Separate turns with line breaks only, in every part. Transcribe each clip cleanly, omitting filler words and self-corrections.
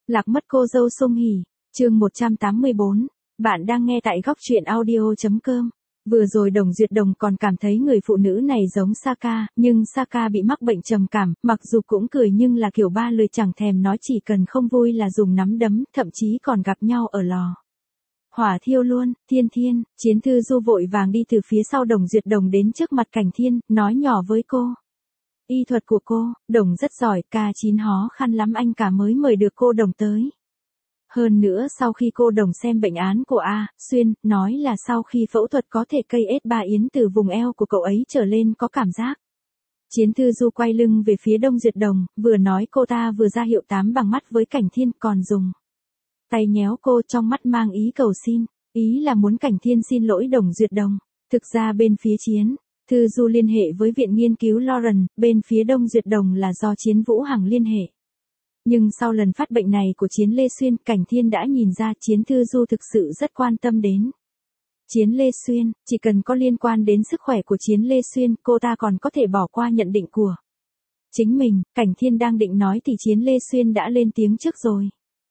Lạc mất cô dâu Song Hỷ, chương 184, bạn đang nghe tại góc truyện audio.com. Vừa rồi Đồng Duyệt Đồng còn cảm thấy người phụ nữ này giống Saka, nhưng Saka bị mắc bệnh trầm cảm, mặc dù cũng cười nhưng là kiểu ba lời chẳng thèm nói, chỉ cần không vui là dùng nắm đấm, thậm chí còn gặp nhau ở lò hỏa thiêu luôn. Thiên Thiên, Chiến Thư Du vội vàng đi từ phía sau Đồng Duyệt Đồng đến trước mặt Cảnh Thiên, nói nhỏ với cô. Y thuật của cô, Đồng rất giỏi, K9 khó khăn lắm anh cả mới mời được cô Đồng tới. Hơn nữa sau khi cô Đồng xem bệnh án của A. Xuyên, nói là sau khi phẫu thuật có thể cây S3 yến từ vùng eo của cậu ấy trở lên có cảm giác. Chiến Thư Du quay lưng về phía Đông Duyệt Đồng, vừa nói cô ta vừa ra hiệu 8 bằng mắt với Cảnh Thiên, còn dùng tay nhéo cô, trong mắt mang ý cầu xin, ý là muốn Cảnh Thiên xin lỗi Đồng Duyệt Đồng. Thực ra bên phía Chiến Thư Du liên hệ với Viện Nghiên cứu Lauren, bên phía Đông Duyệt Đồng là do Chiến Vũ Hằng liên hệ. Nhưng sau lần phát bệnh này của Chiến Lê Xuyên, Cảnh Thiên đã nhìn ra Chiến Thư Du thực sự rất quan tâm đến Chiến Lê Xuyên, chỉ cần có liên quan đến sức khỏe của Chiến Lê Xuyên, cô ta còn có thể bỏ qua nhận định của chính mình. Cảnh Thiên đang định nói thì Chiến Lê Xuyên đã lên tiếng trước rồi.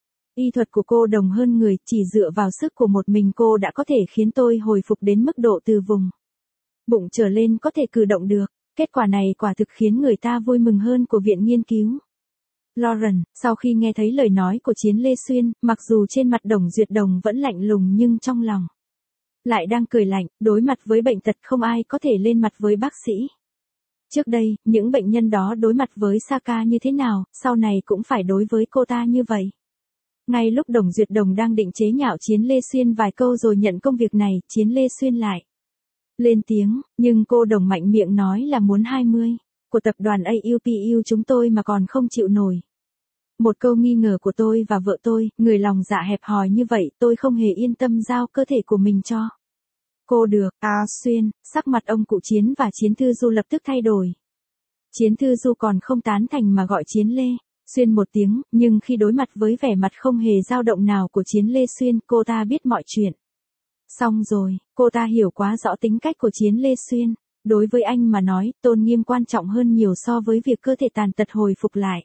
Y thuật của cô Đồng hơn người, chỉ dựa vào sức của một mình cô đã có thể khiến tôi hồi phục đến mức độ từ vùng bụng trở lên có thể cử động được. Kết quả này quả thực khiến người ta vui mừng hơn của Viện Nghiên cứu Lauren. Sau khi nghe thấy lời nói của Chiến Lê Xuyên, mặc dù trên mặt Đồng Duyệt Đồng vẫn lạnh lùng nhưng trong lòng lại đang cười lạnh. Đối mặt với bệnh tật không ai có thể lên mặt với bác sĩ. Trước đây, những bệnh nhân đó đối mặt với Saka như thế nào, sau này cũng phải đối với cô ta như vậy. Ngay lúc Đồng Duyệt Đồng đang định chế nhạo Chiến Lê Xuyên vài câu rồi nhận công việc này, Chiến Lê Xuyên lại lên tiếng, nhưng cô Đồng mạnh miệng nói là muốn 20 của tập đoàn AUPU chúng tôi mà còn không chịu nổi. Một câu nghi ngờ của tôi và vợ tôi, người lòng dạ hẹp hòi như vậy, tôi không hề yên tâm giao cơ thể của mình cho cô được. Xuyên, sắc mặt ông cụ Chiến và Chiến Thư Du lập tức thay đổi. Chiến Thư Du còn không tán thành mà gọi Chiến Lê Xuyên một tiếng, nhưng khi đối mặt với vẻ mặt không hề dao động nào của Chiến Lê Xuyên, cô ta biết mọi chuyện. Xong rồi, cô ta hiểu quá rõ tính cách của Chiến Lê Xuyên. Đối với anh mà nói, tôn nghiêm quan trọng hơn nhiều so với việc cơ thể tàn tật hồi phục lại.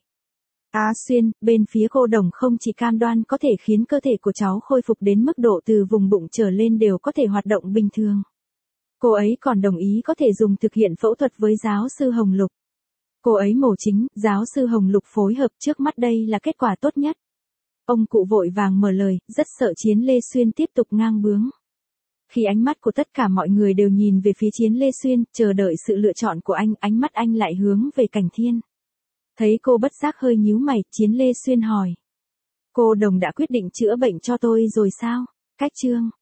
Xuyên, bên phía cô Đồng không chỉ cam đoan có thể khiến cơ thể của cháu khôi phục đến mức độ từ vùng bụng trở lên đều có thể hoạt động bình thường. Cô ấy còn đồng ý có thể dùng thực hiện phẫu thuật với giáo sư Hồng Lục. Cô ấy mổ chính, giáo sư Hồng Lục phối hợp, trước mắt đây là kết quả tốt nhất. Ông cụ vội vàng mở lời, rất sợ Chiến Lê Xuyên tiếp tục ngang bướng. Khi ánh mắt của tất cả mọi người đều nhìn về phía Chiến Lê Xuyên, chờ đợi sự lựa chọn của anh, ánh mắt anh lại hướng về Cảnh Thiên. Thấy cô bất giác hơi nhíu mày, Chiến Lê Xuyên hỏi. Cô Đồng đã quyết định chữa bệnh cho tôi rồi sao? Cách chương